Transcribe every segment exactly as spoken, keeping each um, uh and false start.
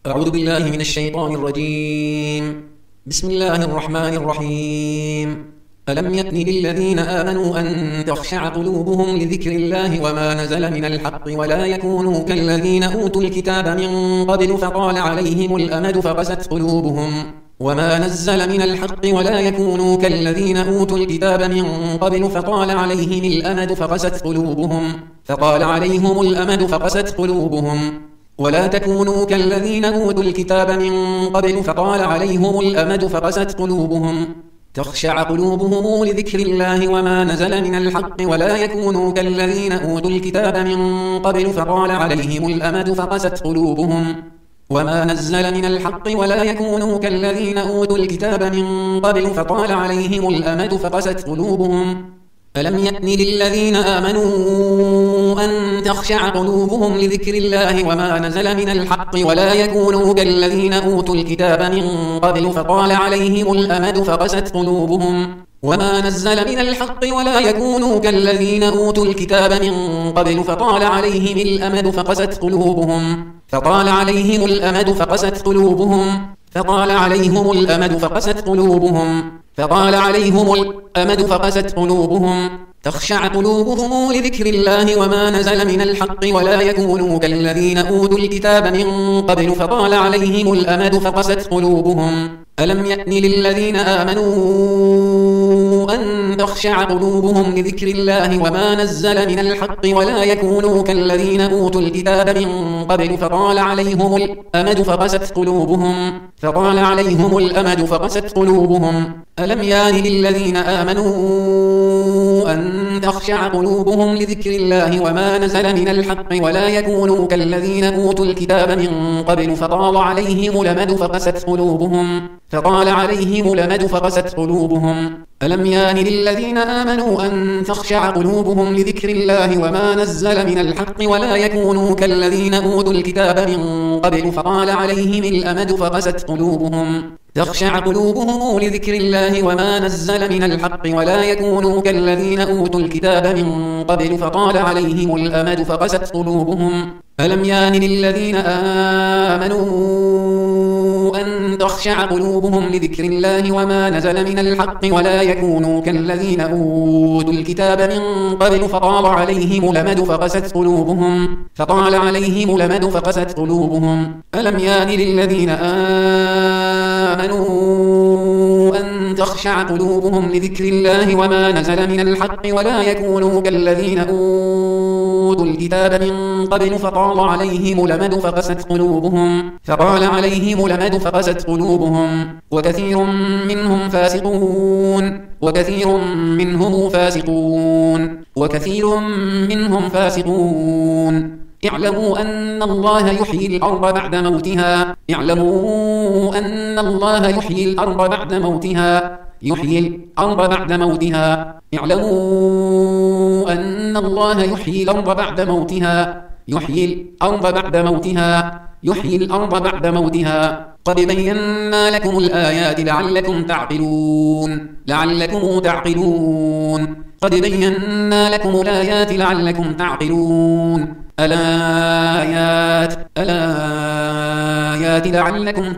أعوذ بالله من الشيطان الرجيم. بسم الله الرحمن الرحيم. ألم يأن للذين آمنوا أن تخشع قلوبهم لذكر الله وما نزل من الحق ولا يكونوا كالذين أوتوا الكتاب من قبل فطال عليهم الأمد فقست قلوبهم وما نزل من الحق ولا يكونوا كالذين أوتوا الكتاب من قبل فطال عليهم الأمد فقست قلوبهم فطال عليهم الأمد فقست قلوبهم ولا تكونوا كالذين أوتوا الكتاب من قبل فطال عليهم الأمد فقست قلوبهم تخشع قلوبهم لذكر الله وما نزل من الحق ولا يكونوا كالذين أوتوا الكتاب من قبل فطال عليهم الأمد فقست قلوبهم وما نزل من الحق ولا يكونوا كالذين أوتوا الكتاب من قبل فطال عليهم الأمد فقست قلوبهم ألم يأن للذين آمنوا أن تخشع قلوبهم لذكر الله وما نزل من الحق ولا يكونوا كالذين أوتوا الكتاب من قبل فطال عليهم الأمد فقست قلوبهم وما نزل من الحق ولا يكونوا كالذين أوتوا الكتاب من قبل فطال عليهم الأمد فقست قلوبهم فطال عليهم الأمد فقست قلوبهم فطال عليهم الأمد فقست قلوبهم فطال عليهم الأمد فقست قلوبهم تخشع قلوبهم لذكر الله وما نزل من الحق ولا يكونوا كالذين أوتوا الكتاب من قبل فطال عليهم الأمد فقست قلوبهم ألم يأن للذين آمنوا أن تخشع قلوبهم لذكر الله وما نزل من الحق ولا يكونوا كالذين أوتوا الكتاب من قبل فطال عليهم الأمد فقست قلوبهم فطال عليهم الأمد فقست قلوبهم ألم يان للذين آمنوا أن تخشع قلوبهم لذكر الله وما نزل من الحق ولا يكونوا كالذين أوتوا الكتاب من قبل فطال عليهم الأمد فقست قلوبهم فطال عليهم الأمد فقست قلوبهم ألم يان للذين آمنوا أن تخشع قلوبهم لذكر الله وما نزل من الحق ولا يكونوا كالذين أوتوا الكتاب من قبل فطال عليهم الأمد فقست قلوبهم تخشع قلوبهم لذكر الله وما نزل من الحق ولا يكونوا كالذين أوتوا الكتاب من قبل فطال عليهم الأمد فقست قلوبهم ألم يان للذين آمنوا أن تخشع قلوبهم لذكر الله وما نزل من الحق ولا يكونوا كالذين أوتوا الكتاب من قبل فطال عليهم الأمد فقست قلوبهم فطال عليهم الأمد فقست قلوبهم ألم يان للذين آمنوا أن تخشع قلوبهم لذكر الله وما نزل من الحق ولا يكونوا كالذين أوتوا الكتاب من قبل فطال عليهم الأمد فقست قلوبهم فطال عليهم الأمد فقست قلوبهم وكثير منهم فاسقون وكثير منهم فاسقون وكثير منهم فاسقون اعلموا أن الله يحيي الأرض بعد موتها اعلموا أن الله يحيي الأرض بعد موتها يحيي الأرض بعد موتها اعلموا أن الله يحيي الأرض بعد موتها يحيي الأرض بعد موتها يحيي الأرض بعد موتها قد بينا لكم الآيات لعلكم تعقلون لعلكم تعقلون قد بينا لكم الآيات لعلكم تعقلون الآيات الآيات لعلكم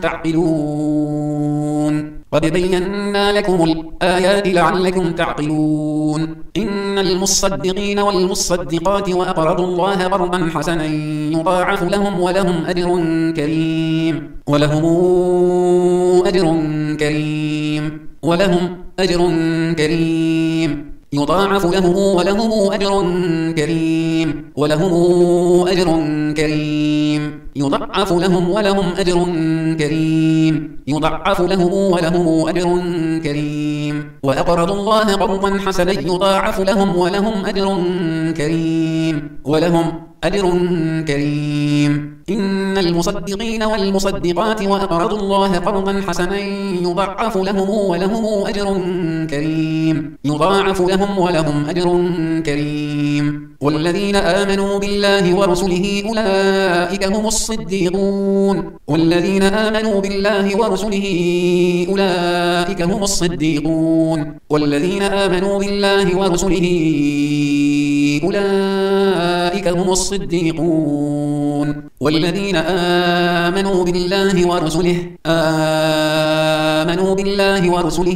تعقلون قد بينا لكم الآيات لعلكم تعقلون إن المصدقين والمصدقات وأقرضوا الله قرضا حسنا يضاعف لهم ولهم أجر كريم ولهم أجر كريم ولهم أجر كريم يضاعف لهم ولهم أجر كريم ولهم أجر كريم يضاعف لهم ولهم أجر كريم يضاعف لهم ولهم أجر كريم وأقرضوا الله قرضا حسنا يضاعف لهم ولهم أجر كريم ولهم أجر كريم إن المصدقين والمصدقات وأقرضوا الله قرضا حسنا يضاعف لهم ولهم أجر كريم يضاعف لهم ولهم أجر كريم والذين آمنوا بالله ورسله أولئك هم الصديقون والذين آمنوا بالله ورسله أولئك هم الصديقون والذين آمنوا بالله ورسله أولئك أولئك هم الصديقون والذين آمنوا بالله ورسله آمنوا بالله ورسله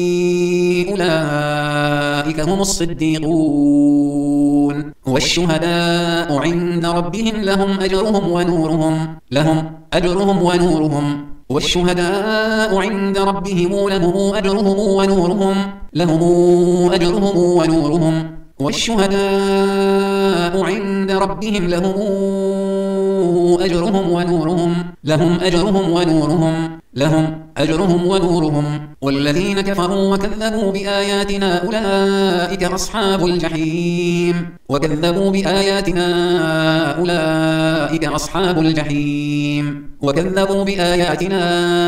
أولئك هم الصديقون والشهداء عند ربهم لهم أجرهم ونورهم لهم أجرهم ونورهم والشهداء عند ربهم لهم أجرهم ونورهم لهم أجرهم ونورهم والشهداء عند ربهم لهم أجرهم ونورهم لهم أجرهم ونورهم لهم أجرهم ونورهم والذين كفروا وكذبوا بآياتنا أولئك أصحاب الجحيم وكذبوا بآياتنا أولئك أصحاب الجحيم وكذبوا بآياتنا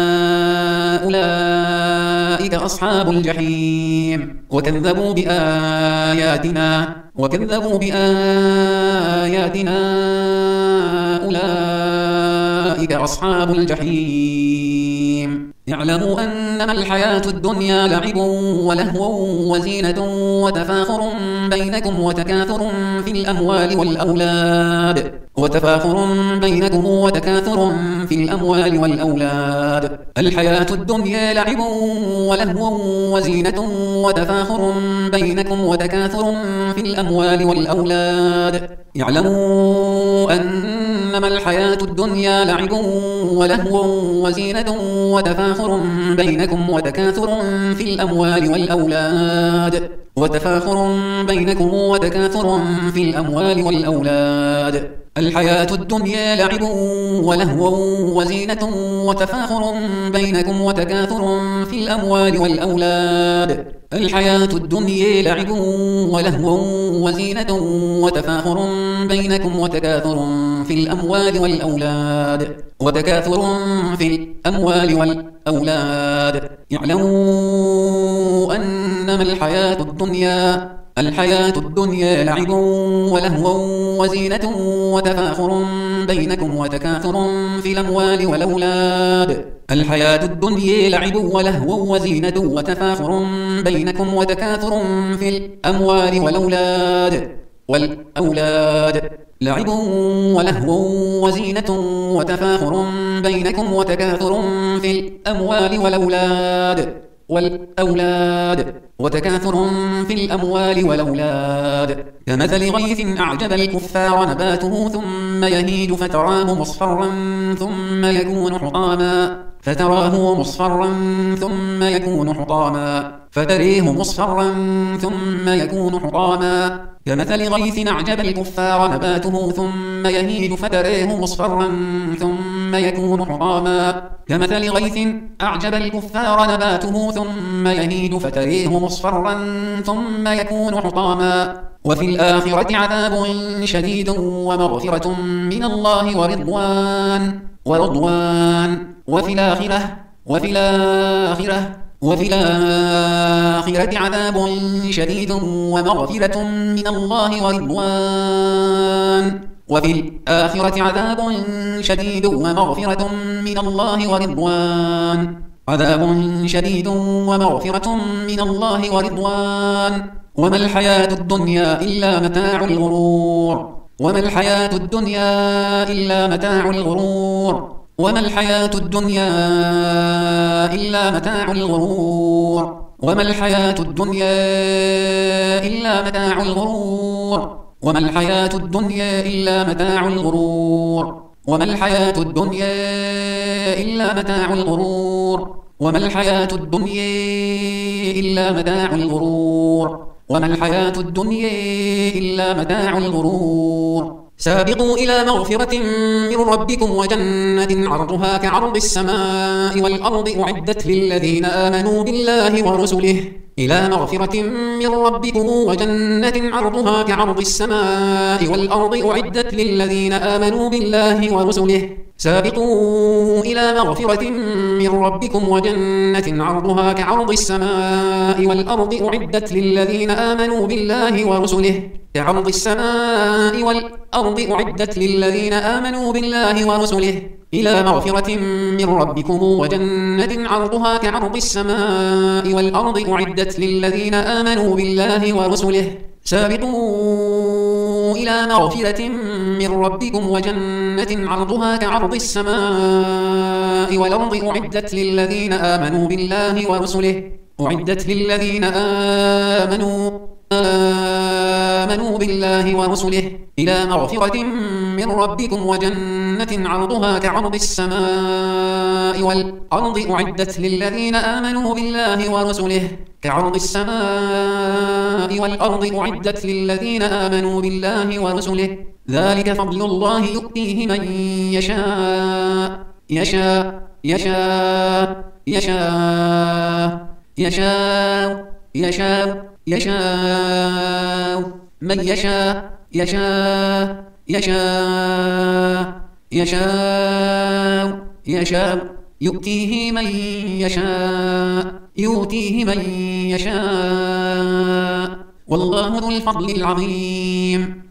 أولئك أصحاب الجحيم وكذبوا بآياتنا وكذبوا بآياتنا أولئك أصحاب الجحيم اعلموا أنما الحياة الدنيا لعب ولهو وزينة وتفاخر بينكم وتكاثر في الأموال والأولاد وتفاخر بينكم وتكاثر في الأموال والأولاد الحياة الدنيا لعب ولهو وزينة وتفاخر بينكم وتكاثر في الأموال والأولاد اعلموا أنما الحياة الدنيا لعب ولهو وزينة وتفاخر بينكم وتكاثر في الأموال والأولاد وتفاخر بينكم وتكاثر في الأموال والأولاد الحياة الدنيا لعب ولهو وزينة وتفاخر بينكم وتكاثر في الأموال والأولاد الحياة الدنيا لعب ولهو وزينة وتفاخر بينكم وتكاثر في الأموال والأولاد وتكاثر في الأموال والأولاد اعلموا أنما الحياة الدنيا الحياة الدنيا لعب ولهو وزينة وتفاخر بينكم وتكاثر في الأموال والأولاد الحياة الدنيا لعب ولهو وزينة وتفاخر بينكم وتكاثر في الأموال والأولاد والأولاد لعب ولهو وزينة وتفاخر بينكم وتكاثر في الأموال والأولاد والأولاد وتكاثر في الأموال والأولاد كمثل غيث أعجب الكفار نباته ثم يهيج فتراه مصفرا ثم يكون حطاما فتراه مصفرا ثم يكون حطاما فتريه مصفرا ثم يكون حطاما كمثل غيث أعجب الكفار نباته ثم يهيج فتريه مصفرا ثم يكون حطاما كمثل غيث أعجب الكفار نباته ثم يهيج فتريه مصفرا ثم يكون حطاما وفي الآخرة عذاب شديد ومغفرة من الله ورضوان ورضوان وفي الآخرة وفي الآخرة وفي الآخرة عذاب شديد ومغفرة من الله ورضوان وفي الآخرة عذاب شديد ومغفرة من الله ورضوان عذاب شديد ومغفرة من الله ورضوان وما الحياة الدنيا إلا متاع الغرور وما الحياة الدنيا إلا متاع الغرور وما الحياة الدنيا إلا متاع الغرور وما الحياة الدنيا إلا متاع الغرور وما الحياة الدنيا إلا متاع الغرور وما الحياة الدنيا إلا متاع الغرور وما الحياة الدنيا إلا متاع الغرور وما الحياة الدنيا إلا متاع الغرور سابقوا إلى مغفرة من ربكم وجنة عرضها كعرض السماء والأرض أعدت للذين آمنوا بالله ورسله إلى مغفرة من ربكم وجنة عرضها كعرض السماء والأرض أعدت للذين آمنوا بالله ورسله سابقوا إلى مغفرة من ربكم وجنة عرضها كعرض السماء والأرض أعدت للذين آمنوا بالله ورسله كعرض السماء والأرض أعدت للذين آمنوا بالله ورسله إلى مغفرة من ربكم وجنة عرضها كعرض السماء والأرض أعدت للذين آمنوا بالله ورسله سابقوا إلى إلى مغفرة من ربكم وجنة عرضها كعرض السماء والأرض أعدت للذين آمنوا بالله ورسله أعدت للذين آمنوا آمنوا بالله ورسله إلى مغفرة من ربكم وجنة عرضها كعرض السماء والأرض أعدت للذين آمنوا بالله ورسله كعرض السماء والأرض أعدت للذين آمنوا بالله ورسله ذلك فضل الله يؤتيه من يشاء يشاء يشاء يشاء يشاء يشاء يشاء من يشاء يشاء يشاء يشاء يشاء يؤتيه من يشاء يؤتيه من يشاء والله ذو الفضل العظيم